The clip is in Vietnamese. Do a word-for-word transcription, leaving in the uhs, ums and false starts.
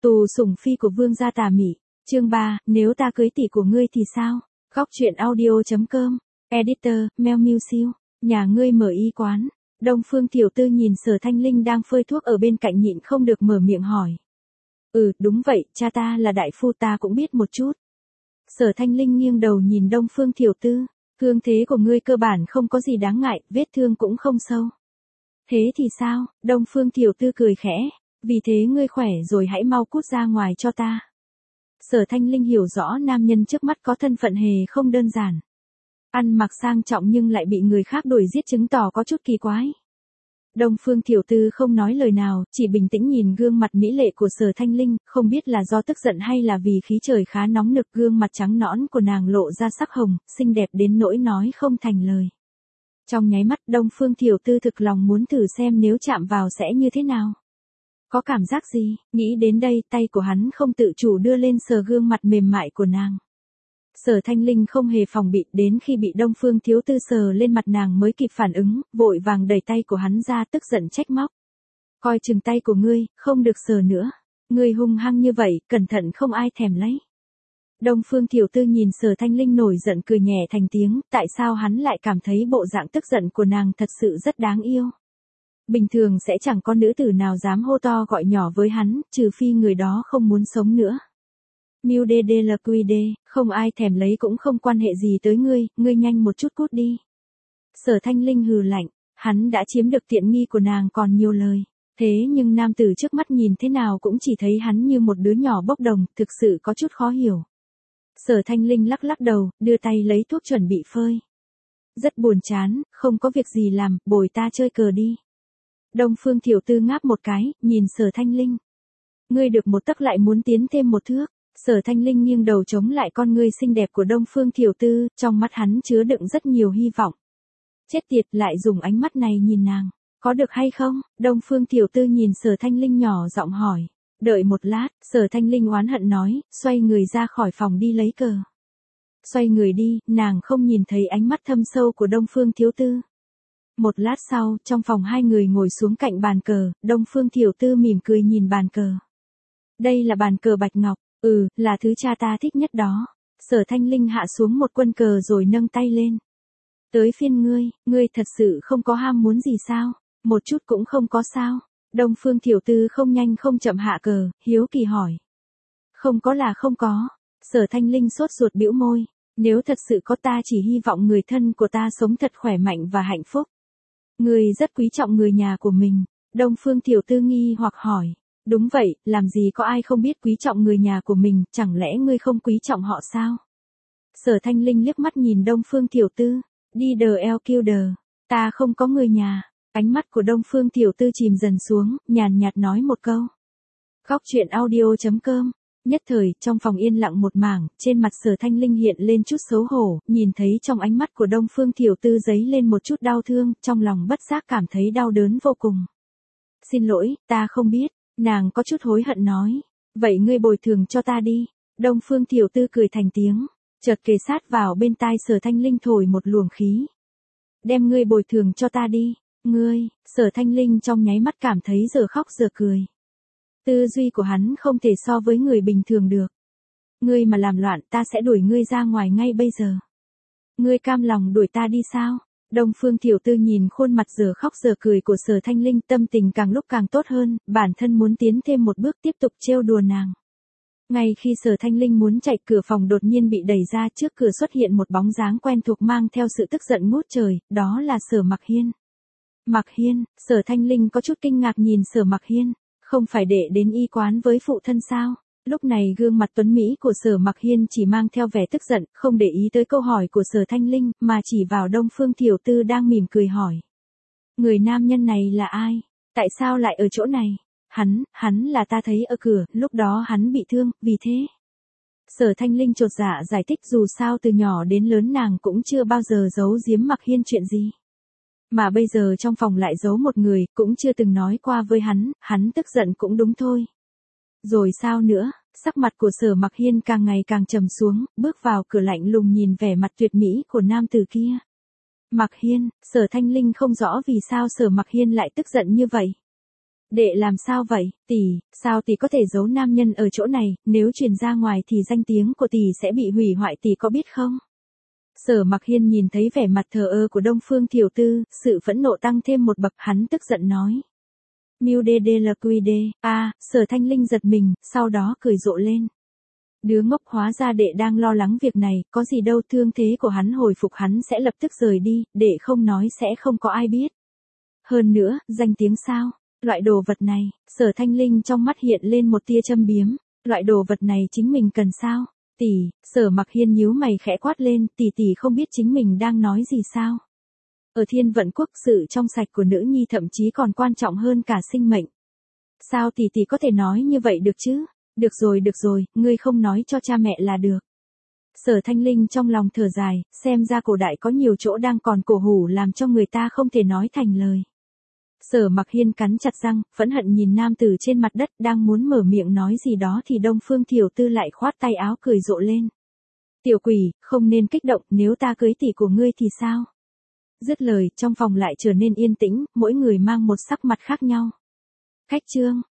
Tù sủng phi của vương gia tà mị, chương ba, nếu ta cưới tỷ của ngươi thì sao? Góc truyện audio.com, editor, Mel Music, nhà ngươi mở y quán. Đông Phương tiểu tư nhìn Sở Thanh Linh đang phơi thuốc ở bên cạnh nhịn không được mở miệng hỏi. Ừ, đúng vậy, cha ta là đại phu ta cũng biết một chút. Sở Thanh Linh nghiêng đầu nhìn Đông Phương tiểu tư, thương thế của ngươi cơ bản không có gì đáng ngại, vết thương cũng không sâu. Thế thì sao? Đông Phương tiểu tư cười khẽ, vì thế ngươi khỏe rồi hãy mau cút ra ngoài cho ta. Sở Thanh Linh hiểu rõ nam nhân trước mắt có thân phận hề không đơn giản. Ăn mặc sang trọng nhưng lại bị người khác đuổi giết chứng tỏ có chút kỳ quái. Đông Phương tiểu tư không nói lời nào, chỉ bình tĩnh nhìn gương mặt mỹ lệ của Sở Thanh Linh, không biết là do tức giận hay là vì khí trời khá nóng nực, gương mặt trắng nõn của nàng lộ ra sắc hồng, xinh đẹp đến nỗi nói không thành lời. Trong nháy mắt Đông Phương tiểu tư thực lòng muốn thử xem nếu chạm vào sẽ như thế nào. Có cảm giác gì? Nghĩ đến đây, tay của hắn không tự chủ đưa lên sờ gương mặt mềm mại của nàng. Sở Thanh Linh không hề phòng bị, đến khi bị Đông Phương thiếu tư sờ lên mặt nàng mới kịp phản ứng, vội vàng đẩy tay của hắn ra tức giận trách móc. Coi chừng tay của ngươi, không được sờ nữa. Ngươi hung hăng như vậy, cẩn thận không ai thèm lấy. Đông Phương tiểu tư nhìn Sở Thanh Linh nổi giận cười nhẹ thành tiếng, tại sao hắn lại cảm thấy bộ dạng tức giận của nàng thật sự rất đáng yêu. Bình thường sẽ chẳng có nữ tử nào dám hô to gọi nhỏ với hắn, trừ phi người đó không muốn sống nữa. Miu đê đê lờ quy đê, không ai thèm lấy cũng không quan hệ gì tới ngươi, ngươi nhanh một chút cút đi. Sở Thanh Linh hừ lạnh, hắn đã chiếm được tiện nghi của nàng còn nhiều lời. Thế nhưng nam tử trước mắt nhìn thế nào cũng chỉ thấy hắn như một đứa nhỏ bốc đồng, thực sự có chút khó hiểu. Sở Thanh Linh lắc lắc đầu, đưa tay lấy thuốc chuẩn bị phơi. Rất buồn chán, không có việc gì làm, bồi ta chơi cờ đi. Đông Phương tiểu tư ngáp một cái, nhìn Sở Thanh Linh. Ngươi được một tấc lại muốn tiến thêm một thước. Sở Thanh Linh nghiêng đầu chống lại con ngươi xinh đẹp của Đông Phương tiểu tư, trong mắt hắn chứa đựng rất nhiều hy vọng. Chết tiệt, lại dùng ánh mắt này nhìn nàng, có được hay không? Đông Phương tiểu tư nhìn Sở Thanh Linh nhỏ giọng hỏi. Đợi một lát, Sở Thanh Linh oán hận nói, xoay người ra khỏi phòng đi lấy cờ. Xoay người đi, nàng không nhìn thấy ánh mắt thâm sâu của Đông Phương tiểu tư. Một lát sau, trong phòng hai người ngồi xuống cạnh bàn cờ, Đông Phương tiểu tư mỉm cười nhìn bàn cờ. Đây là bàn cờ bạch ngọc, ừ, là thứ cha ta thích nhất đó. Sở Thanh Linh hạ xuống một quân cờ rồi nâng tay lên. Tới phiên ngươi, ngươi thật sự không có ham muốn gì sao? Một chút cũng không có sao? Đông Phương tiểu tư không nhanh không chậm hạ cờ, hiếu kỳ hỏi. Không có là không có. Sở Thanh Linh sốt ruột bĩu môi. Nếu thật sự có ta chỉ hy vọng người thân của ta sống thật khỏe mạnh và hạnh phúc. Ngươi rất quý trọng người nhà của mình. Đông Phương tiểu tư nghi hoặc hỏi. Đúng vậy, làm gì có ai không biết quý trọng người nhà của mình, chẳng lẽ ngươi không quý trọng họ sao? Sở Thanh Linh liếc mắt nhìn Đông Phương tiểu tư. Đi đờ eo kêu đờ. Ta không có người nhà. Ánh mắt của Đông Phương tiểu tư chìm dần xuống, nhàn nhạt nói một câu. Góc truyện audio.com. Nhất thời, trong phòng yên lặng một mảng, trên mặt Sở Thanh Linh hiện lên chút xấu hổ, nhìn thấy trong ánh mắt của Đông Phương tiểu tư dấy lên một chút đau thương, trong lòng bất giác cảm thấy đau đớn vô cùng. Xin lỗi, ta không biết, nàng có chút hối hận nói. Vậy ngươi bồi thường cho ta đi. Đông Phương tiểu tư cười thành tiếng, chợt kề sát vào bên tai Sở Thanh Linh thổi một luồng khí. Đem ngươi bồi thường cho ta đi. Ngươi, Sở Thanh Linh trong nháy mắt cảm thấy giờ khóc giờ cười. Tư duy của hắn không thể so với người bình thường được. Ngươi mà làm loạn ta sẽ đuổi ngươi ra ngoài ngay bây giờ. Ngươi cam lòng đuổi ta đi sao? Đông Phương tiểu tư nhìn khuôn mặt giờ khóc giờ cười của Sở Thanh Linh, tâm tình càng lúc càng tốt hơn, bản thân muốn tiến thêm một bước tiếp tục trêu đùa nàng. Ngay khi Sở Thanh Linh muốn chạy, cửa phòng đột nhiên bị đẩy ra, trước cửa xuất hiện một bóng dáng quen thuộc mang theo sự tức giận ngút trời, đó là Sở Mặc Hiên. Mặc Hiên, Sở Thanh Linh có chút kinh ngạc nhìn Sở Mặc Hiên, không phải để đến y quán với phụ thân sao? Lúc này gương mặt tuấn mỹ của Sở Mặc Hiên chỉ mang theo vẻ tức giận, không để ý tới câu hỏi của Sở Thanh Linh, mà chỉ vào Đông Phương tiểu tư đang mỉm cười hỏi. Người nam nhân này là ai? Tại sao lại ở chỗ này? Hắn, hắn là ta thấy ở cửa, lúc đó hắn bị thương, vì thế. Sở Thanh Linh chột dạ giải thích, dù sao từ nhỏ đến lớn nàng cũng chưa bao giờ giấu giếm Mặc Hiên chuyện gì. Mà bây giờ trong phòng lại giấu một người, cũng chưa từng nói qua với hắn, hắn tức giận cũng đúng thôi. Rồi sao nữa? Sắc mặt của Sở Mặc Hiên càng ngày càng trầm xuống, bước vào cửa lạnh lùng nhìn vẻ mặt tuyệt mỹ của nam tử kia. Mặc Hiên, Sở Thanh Linh không rõ vì sao Sở Mặc Hiên lại tức giận như vậy. Đệ làm sao vậy, tỷ, sao tỷ có thể giấu nam nhân ở chỗ này, nếu truyền ra ngoài thì danh tiếng của tỷ sẽ bị hủy hoại, tỷ có biết không? Sở Mặc Hiên nhìn thấy vẻ mặt thờ ơ của Đông Phương tiểu tư, sự phẫn nộ tăng thêm một bậc, hắn tức giận nói. Miu đê đê lờ quy đê, a, Sở Thanh Linh giật mình, sau đó cười rộ lên. Đứa ngốc, hóa ra đệ đang lo lắng việc này, có gì đâu, thương thế của hắn hồi phục hắn sẽ lập tức rời đi, đệ không nói sẽ không có ai biết. Hơn nữa, danh tiếng sao? Loại đồ vật này, Sở Thanh Linh trong mắt hiện lên một tia châm biếm, loại đồ vật này chính mình cần sao? Tỷ, Sở Mặc Hiên nhíu mày khẽ quát lên, tỷ tỷ không biết chính mình đang nói gì sao? Ở Thiên Vận Quốc, sự trong sạch của nữ nhi thậm chí còn quan trọng hơn cả sinh mệnh. Sao tỷ tỷ có thể nói như vậy được chứ? Được rồi được rồi, ngươi không nói cho cha mẹ là được. Sở Thanh Linh trong lòng thở dài, xem ra cổ đại có nhiều chỗ đang còn cổ hủ làm cho người ta không thể nói thành lời. Sở Mặc Hiên cắn chặt răng, phẫn hận nhìn nam tử trên mặt đất đang muốn mở miệng nói gì đó thì Đông Phương tiểu tư lại khoát tay áo cười rộ lên. Tiểu quỷ, không nên kích động, nếu ta cưới tỷ của ngươi thì sao? Dứt lời, trong phòng lại trở nên yên tĩnh, mỗi người mang một sắc mặt khác nhau. Khách trương,